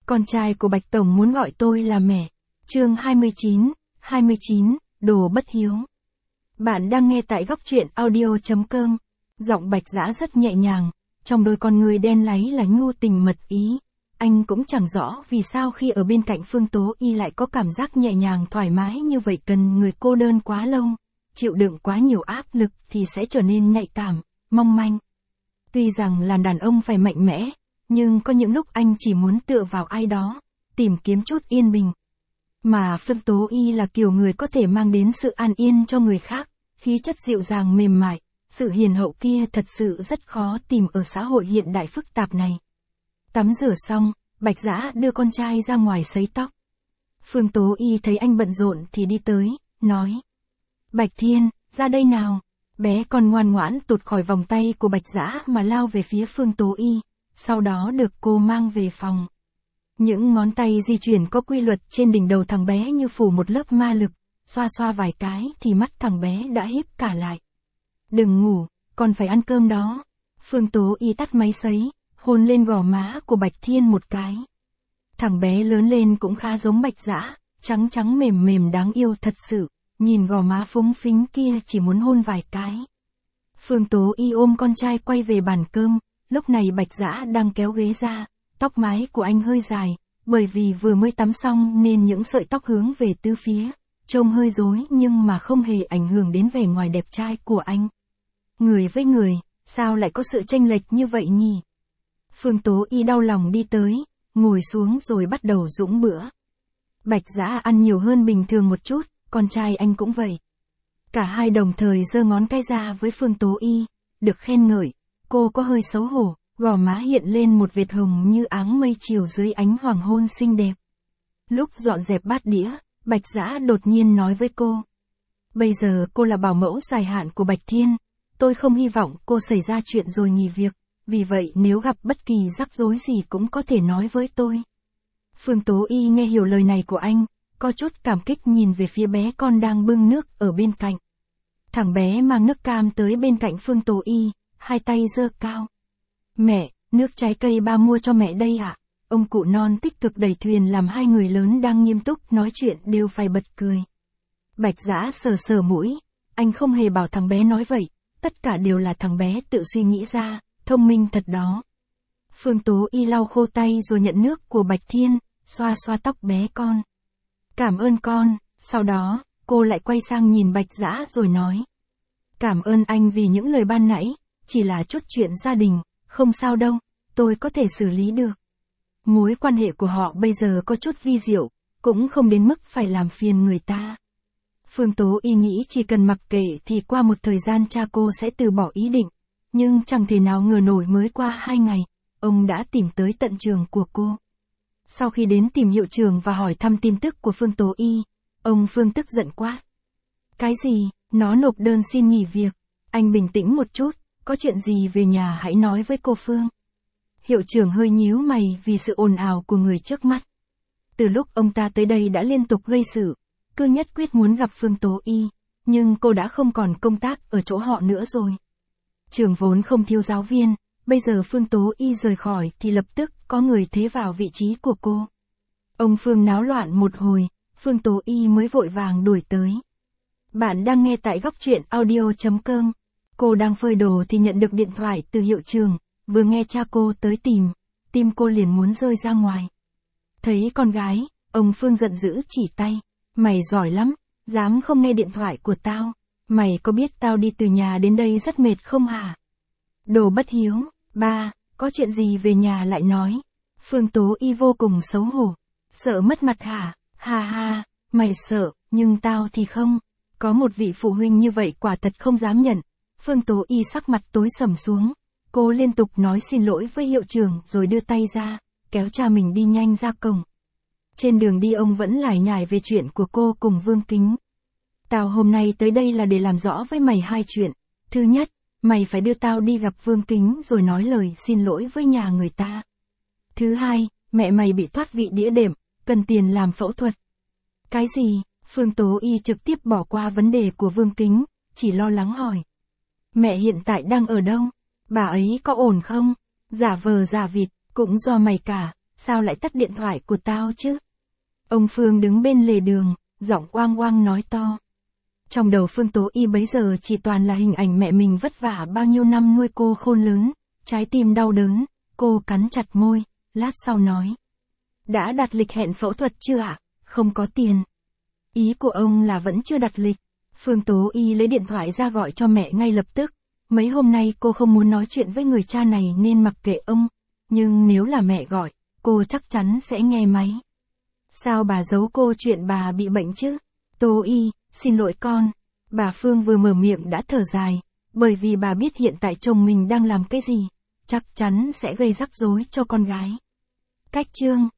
Con trai của Bạch Tổng muốn gọi tôi là mẹ. Chương 29, đồ bất hiếu. Bạn đang nghe tại góc truyện audio.com. Giọng Bạch Dã rất nhẹ nhàng, trong đôi con người đen láy là nhu tình mật ý. Anh cũng chẳng rõ vì sao khi ở bên cạnh Phương Tố Y lại có cảm giác nhẹ nhàng thoải mái như vậy. Cần người cô đơn quá lâu, chịu đựng quá nhiều áp lực thì sẽ trở nên nhạy cảm, mong manh. Tuy rằng làm đàn ông phải mạnh mẽ, nhưng có những lúc anh chỉ muốn tựa vào ai đó, tìm kiếm chút yên bình. Mà Phương Tố Y là kiểu người có thể mang đến sự an yên cho người khác, khí chất dịu dàng mềm mại, sự hiền hậu kia thật sự rất khó tìm ở xã hội hiện đại phức tạp này. Tắm rửa xong, Bạch Dã đưa con trai ra ngoài sấy tóc. Phương Tố Y thấy anh bận rộn thì đi tới, nói: Bạch Thiên, ra đây nào. Bé con ngoan ngoãn tụt khỏi vòng tay của Bạch Dã mà lao về phía Phương Tố Y, sau đó được cô mang về phòng. Những ngón tay di chuyển có quy luật trên đỉnh đầu thằng bé như phủ một lớp ma lực, xoa xoa vài cái thì mắt thằng bé đã híp cả lại. Đừng ngủ, còn phải ăn cơm đó. Phương Tố Y tắt máy sấy, hôn lên gò má của Bạch Thiên một cái. Thằng bé lớn lên cũng khá giống Bạch Dã, trắng trắng mềm mềm đáng yêu thật sự, nhìn gò má phúng phính kia chỉ muốn hôn vài cái. Phương Tố Y ôm con trai quay về bàn cơm, lúc này Bạch Dã đang kéo ghế ra, tóc mái của anh hơi dài, bởi vì vừa mới tắm xong nên những sợi tóc hướng về tứ phía, trông hơi rối nhưng mà không hề ảnh hưởng đến vẻ ngoài đẹp trai của anh. Người với người, sao lại có sự chênh lệch như vậy nhỉ? Phương Tố Y đau lòng đi tới, ngồi xuống rồi bắt đầu dũng bữa. Bạch Dã ăn nhiều hơn bình thường một chút, con trai anh cũng vậy. Cả hai đồng thời giơ ngón cái ra với Phương Tố Y, được khen ngợi, cô có hơi xấu hổ, gò má hiện lên một vệt hồng như áng mây chiều dưới ánh hoàng hôn xinh đẹp. Lúc dọn dẹp bát đĩa, Bạch Dã đột nhiên nói với cô: Bây giờ cô là bảo mẫu dài hạn của Bạch Thiên, tôi không hy vọng cô xảy ra chuyện rồi nghỉ việc, vì vậy nếu gặp bất kỳ rắc rối gì cũng có thể nói với tôi. Phương Tố Y nghe hiểu lời này của anh, có chút cảm kích nhìn về phía bé con đang bưng nước ở bên cạnh. Thằng bé mang nước cam tới bên cạnh Phương Tố Y, hai tay giơ cao. Mẹ, nước trái cây ba mua cho mẹ đây ạ. Ông cụ non tích cực đẩy thuyền làm hai người lớn đang nghiêm túc nói chuyện đều phải bật cười. Bạch Dã sờ sờ mũi, anh không hề bảo thằng bé nói vậy, tất cả đều là thằng bé tự suy nghĩ ra, thông minh thật đó. Phương Tố Y lau khô tay rồi nhận nước của Bạch Thiên, xoa xoa tóc bé con. Cảm ơn con, sau đó, cô lại quay sang nhìn Bạch Dã rồi nói: Cảm ơn anh vì những lời ban nãy, chỉ là chút chuyện gia đình, không sao đâu, tôi có thể xử lý được. Mối quan hệ của họ bây giờ có chút vi diệu, cũng không đến mức phải làm phiền người ta. Phương Tố Y nghĩ chỉ cần mặc kệ thì qua một thời gian cha cô sẽ từ bỏ ý định, nhưng chẳng thể nào ngờ nổi mới qua 2 ngày, ông đã tìm tới tận trường của cô. Sau khi đến tìm hiệu trưởng và hỏi thăm tin tức của Phương Tố Y, ông Phương tức giận quát: Cái gì, nó nộp đơn xin nghỉ việc. Anh bình tĩnh một chút, có chuyện gì về nhà hãy nói với cô Phương. Hiệu trưởng hơi nhíu mày vì sự ồn ào của người trước mắt. Từ lúc ông ta tới đây đã liên tục gây sự, cứ nhất quyết muốn gặp Phương Tố Y, nhưng cô đã không còn công tác ở chỗ họ nữa rồi. Trường vốn không thiếu giáo viên, bây giờ Phương Tố Y rời khỏi thì lập tức có người thế vào vị trí của cô. Ông Phương náo loạn một hồi, Phương Tố Y mới vội vàng đuổi tới. Bạn đang nghe tại góc truyện audio.com. Cô đang phơi đồ thì nhận được điện thoại từ hiệu trưởng, vừa nghe cha cô tới tìm, tim cô liền muốn rơi ra ngoài. Thấy con gái, ông Phương giận dữ chỉ tay: Mày giỏi lắm, dám không nghe điện thoại của tao, mày có biết tao đi từ nhà đến đây rất mệt không hả? Đồ bất hiếu. Ba, có chuyện gì về nhà lại nói. Phương Tố Y vô cùng xấu hổ. Sợ mất mặt hả? Ha ha, mày sợ, nhưng tao thì không. Có một vị phụ huynh như vậy quả thật không dám nhận. Phương Tố Y sắc mặt tối sầm xuống. Cô liên tục nói xin lỗi với hiệu trưởng rồi đưa tay ra, kéo cha mình đi nhanh ra cổng. Trên đường đi ông vẫn lải nhải về chuyện của cô cùng Vương Kính. Tao hôm nay tới đây là để làm rõ với mày 2 chuyện. Thứ nhất, mày phải đưa tao đi gặp Vương Kính rồi nói lời xin lỗi với nhà người ta. Thứ hai, mẹ mày bị thoát vị đĩa đệm, cần tiền làm phẫu thuật. Cái gì? Phương Tố Y trực tiếp bỏ qua vấn đề của Vương Kính, chỉ lo lắng hỏi: Mẹ hiện tại đang ở đâu? Bà ấy có ổn không? Giả vờ giả vịt, cũng do mày cả. sao lại tắt điện thoại của tao chứ? Ông Phương đứng bên lề đường, giọng oang oang nói to. Trong đầu Phương Tố Y bấy giờ chỉ toàn là hình ảnh mẹ mình vất vả bao nhiêu năm nuôi cô khôn lớn, trái tim đau đớn, cô cắn chặt môi, lát sau nói. Đã đặt lịch hẹn phẫu thuật chưa ạ? Không có tiền. Ý của ông là vẫn chưa đặt lịch. Phương Tố Y lấy điện thoại ra gọi cho mẹ ngay lập tức. Mấy hôm nay cô không muốn nói chuyện với người cha này nên mặc kệ ông. Nhưng nếu là mẹ gọi, cô chắc chắn sẽ nghe máy. Sao bà giấu cô chuyện bà bị bệnh chứ? Tố Y, xin lỗi con. Bà Phương vừa mở miệng đã thở dài. Bởi vì bà biết hiện tại chồng mình đang làm cái gì. Chắc chắn sẽ gây rắc rối cho con gái. Cách chương